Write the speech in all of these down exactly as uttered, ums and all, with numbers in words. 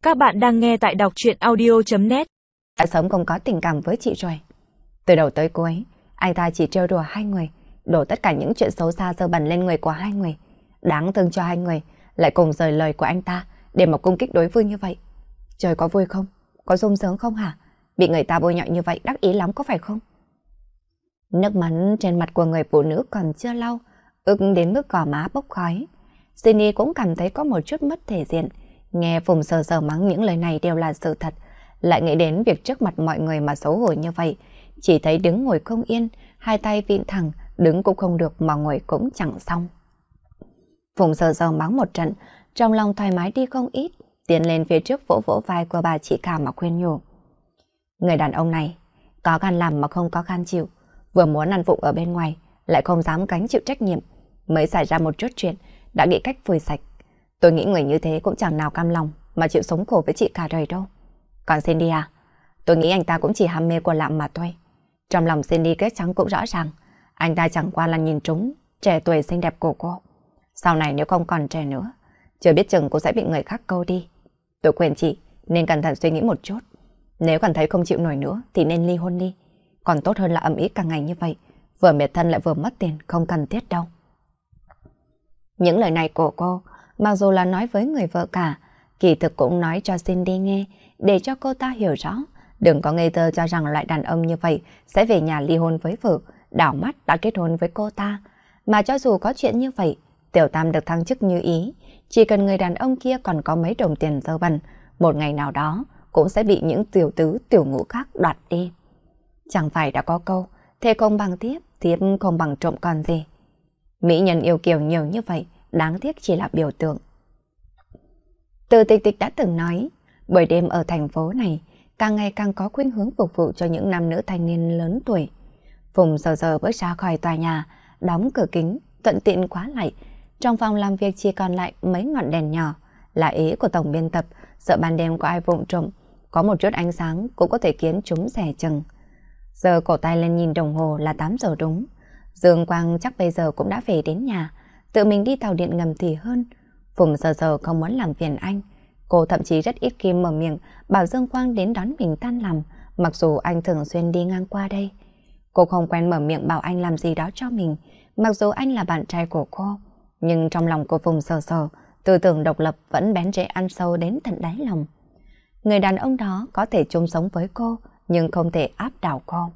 Các bạn đang nghe tại đọc truyện audio chấm net. Đã sớm không có tình cảm với chị rồi. Từ đầu tới cuối, anh ta chỉ trêu đùa hai người, đổ tất cả những chuyện xấu xa dơ bẩn lên người của hai người. Đáng thương cho hai người, lại cùng rời lời của anh ta để mà cung kích đối phương như vậy. Trời có vui không? Có sung sướng không hả? Bị người ta bôi nhọ như vậy đắc ý lắm có phải không? Nước mắt trên mặt của người phụ nữ còn chưa lau, ức đến mức gò má bốc khói. Jenny cũng cảm thấy có một chút mất thể diện. Nghe Phùng sờ sờ mắng những lời này đều là sự thật, lại nghĩ đến việc trước mặt mọi người mà xấu hổ như vậy, chỉ thấy đứng ngồi không yên, hai tay vịn thẳng, đứng cũng không được mà ngồi cũng chẳng xong. Phùng sờ sờ mắng một trận, trong lòng thoải mái đi không ít, tiến lên phía trước vỗ vỗ vai của bà chị cả mà khuyên nhủ. Người đàn ông này, có gan làm mà không có gan chịu, vừa muốn ăn vụng ở bên ngoài, lại không dám gánh chịu trách nhiệm, mới xảy ra một chút chuyện, đã nghĩ cách phủi sạch. Tôi nghĩ người như thế cũng chẳng nào cam lòng mà chịu sống khổ với chị cả đời đâu. Còn Cindy à, tôi nghĩ anh ta cũng chỉ ham mê của lạm mà thôi. Trong lòng Cindy kết trắng cũng rõ ràng, anh ta chẳng qua là nhìn trúng trẻ tuổi xinh đẹp của cô. Sau này nếu không còn trẻ nữa, chưa biết chừng cô sẽ bị người khác câu đi. Tôi khuyên chị nên cẩn thận suy nghĩ một chút. Nếu cảm thấy không chịu nổi nữa thì nên ly hôn đi. Còn tốt hơn là ầm ĩ cả ngày như vậy, vừa mệt thân lại vừa mất tiền, không cần thiết đâu. Những lời này của cô, mặc dù là nói với người vợ cả, kỳ thực cũng nói cho Cindy nghe, để cho cô ta hiểu rõ, đừng có ngây thơ cho rằng loại đàn ông như vậy sẽ về nhà ly hôn với vợ, đảo mắt đã kết hôn với cô ta. Mà cho dù có chuyện như vậy, Tiểu Tam được thăng chức như ý, chỉ cần người đàn ông kia còn có mấy đồng tiền dơ bẩn, một ngày nào đó cũng sẽ bị những tiểu tứ tiểu ngũ khác đoạt đi. Chẳng phải đã có câu, thề không bằng tiếp, thiếp không bằng trộm còn gì. Mỹ nhân yêu kiều nhiều như vậy, đáng tiếc chỉ là biểu tượng. Từ Tịch Tịch đã từng nói, buổi đêm ở thành phố này càng ngày càng có khuynh hướng phục vụ cho những nam nữ thanh niên lớn tuổi. Phùng giờ giờ bước ra khỏi tòa nhà, đóng cửa kính, thuận tiện khóa lại. Trong phòng làm việc chỉ còn lại mấy ngọn đèn nhỏ, là ý của tổng biên tập, sợ ban đêm có ai vụng trộm, có một chút ánh sáng cũng có thể khiến chúng rẻ chừng. Giờ cổ tay lên nhìn đồng hồ là tám giờ đúng. Dương Quang chắc bây giờ cũng đã về đến nhà, tự mình đi tàu điện ngầm thì hơn. Phùng giờ giờ không muốn làm phiền anh. Cô thậm chí rất ít khi mở miệng bảo Dương Quang đến đón mình tan làm, mặc dù anh thường xuyên đi ngang qua đây. Cô không quen mở miệng bảo anh làm gì đó cho mình, mặc dù anh là bạn trai của cô. Nhưng trong lòng cô Phùng sờ sờ, tư tưởng độc lập vẫn bén rễ ăn sâu đến tận đáy lòng. Người đàn ông đó có thể chung sống với cô, nhưng không thể áp đảo cô.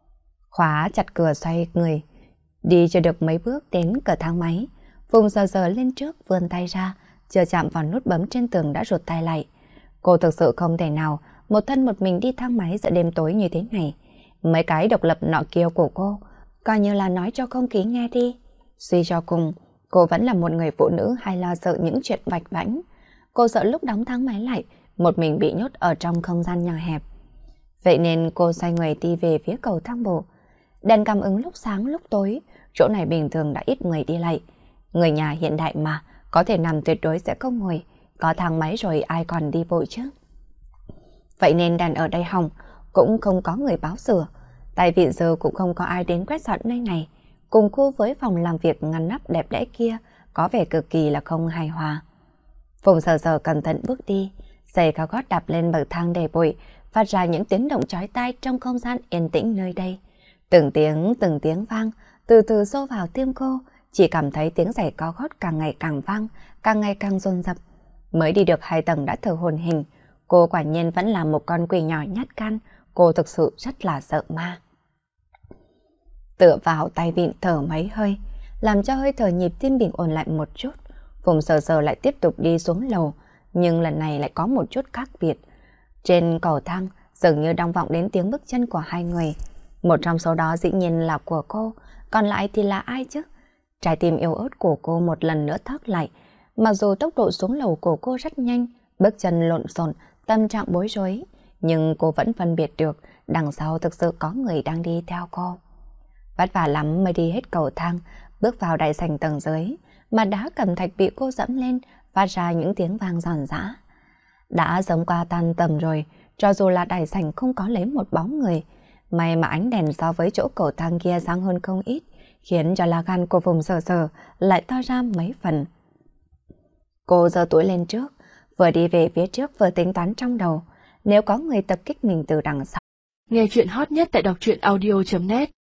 Khóa chặt cửa xoay người, đi chưa được mấy bước đến cửa thang máy. Phùng giờ giờ lên trước vươn tay ra, chưa chạm vào nút bấm trên tường đã rụt tay lại. Cô thực sự không thể nào một thân một mình đi thang máy giữa đêm tối như thế này. Mấy cái độc lập nọ kia của cô coi như là nói cho không khí nghe đi. Suy cho cùng, cô vẫn là một người phụ nữ hay lo sợ những chuyện vạch vãnh. Cô sợ lúc đóng thang máy lại, một mình bị nhốt ở trong không gian nhỏ hẹp. Vậy nên cô xoay người đi về phía cầu thang bộ. Đèn cảm ứng lúc sáng lúc tối, chỗ này bình thường đã ít người đi lại. Người nhà hiện đại mà, có thể nằm tuyệt đối sẽ không ngồi, có thang máy rồi ai còn đi bộ chứ. Vậy nên đèn ở đây hỏng, cũng không có người báo sửa. Tại vì giờ cũng không có ai đến quét dọn nơi này, cùng khu với phòng làm việc ngăn nắp đẹp đẽ kia, có vẻ cực kỳ là không hài hòa. Phùng sờ sờ cẩn thận bước đi, giày cao gót đạp lên bậc thang đầy bụi, phát ra những tiếng động chói tai trong không gian yên tĩnh nơi đây. Từng tiếng từng tiếng vang, từ từ xô vào tim cô, chỉ cảm thấy tiếng giày cao gót càng ngày càng vang, càng ngày càng dồn dập. Mới đi được hai tầng đã thở hổn hển, cô quả nhiên vẫn là một con quỷ nhỏ nhát gan, cô thực sự rất là sợ ma. Tựa vào tay vịn thở mấy hơi, làm cho hơi thở nhịp tim bình ổn lại một chút. Phùng sờ sờ lại tiếp tục đi xuống lầu, nhưng lần này lại có một chút khác biệt. Trên cầu thang dường như đang vọng đến tiếng bước chân của hai người. Một trong số đó dĩ nhiên là của cô, còn lại thì là ai chứ? Trái tim yếu ớt của cô một lần nữa thắt lại. Mặc dù tốc độ xuống lầu của cô rất nhanh, bước chân lộn xộn, tâm trạng bối rối, nhưng cô vẫn phân biệt được đằng sau thực sự có người đang đi theo cô. Vất vả lắm mới đi hết cầu thang, bước vào đại sảnh tầng dưới, mà đá cẩm thạch bị cô dẫm lên, phát ra những tiếng vang giòn giã. Đã giống qua tan tầm rồi, cho dù là đại sảnh không có lấy một bóng người, may mà ánh đèn so với chỗ cầu thang kia sáng hơn không ít, khiến cho lá gan của Phùng sờ sờ lại to ra mấy phần. Cô giơ túi lên trước, Vừa đi về phía trước vừa tính toán trong đầu, nếu có người tập kích mình từ đằng sau. Nghe chuyện hot nhất tại đọc truyện audio chấm net